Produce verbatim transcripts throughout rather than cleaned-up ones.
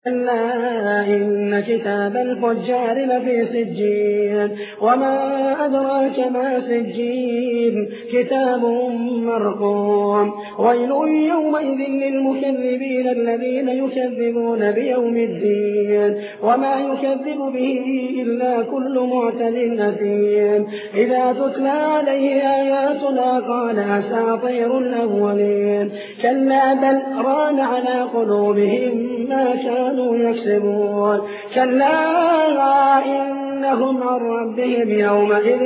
كلا إن كتاب الفجار لفي سجين وما أدراك ما سجين كتاب مرقوم ويل يومئذ للمكذبين الذين يكذبون بيوم الدين وما يكذب به إلا كل معتد أثيم إذا تتلى عليه آياتنا قال أساطير الأولين كلا بل ران على قلوبهم ما كانوا يكسبون كلا إنهم عن ربهم يومئذ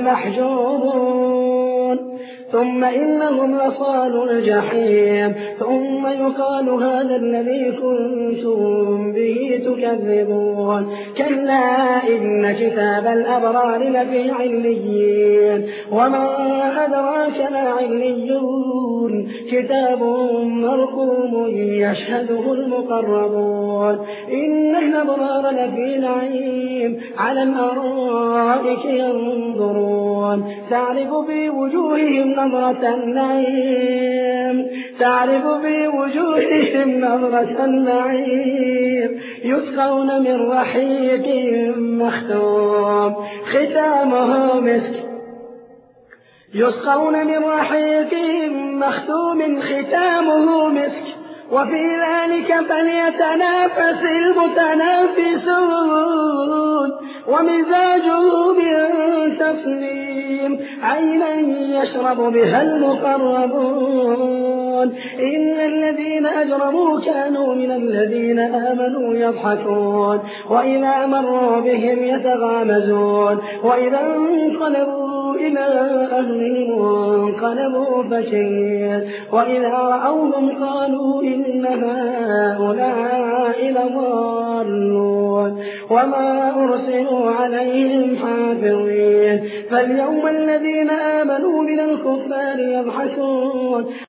لمحجوبون ثم إنهم لصالوا الجحيم ثم يقال هذا الذي كنتم به تكذبون كلا إن كتاب الأبرار لفي عليين وما أدراك ما عليون كتاب مرقوم يشهده المقربون إن الأبرار لفي نعيم على الأرائك ينظرون تعرف في وجوههم نظرة النعيم تعرف في وجوههم نظرة النعيم يسقون من رحيق مختوم ختامه مسك يسقون من رحيق مختوم ختامه مسك وفي ذلك فليتنافس المتنافسون ومزاجه من تسنيم عينا يشرب بها المقربون إن الذين أجرموا كانوا من الذين آمنوا يضحكون وإذا مروا بهم يتغامزون وإذا انقلبوا إلى أهلهم انقلبوا فكين وإذا رأوهم قالوا إن هؤلاء لضالون وما أرسلوا عليهم حافظين فاليوم الذين آمنوا من الكفار يضحكون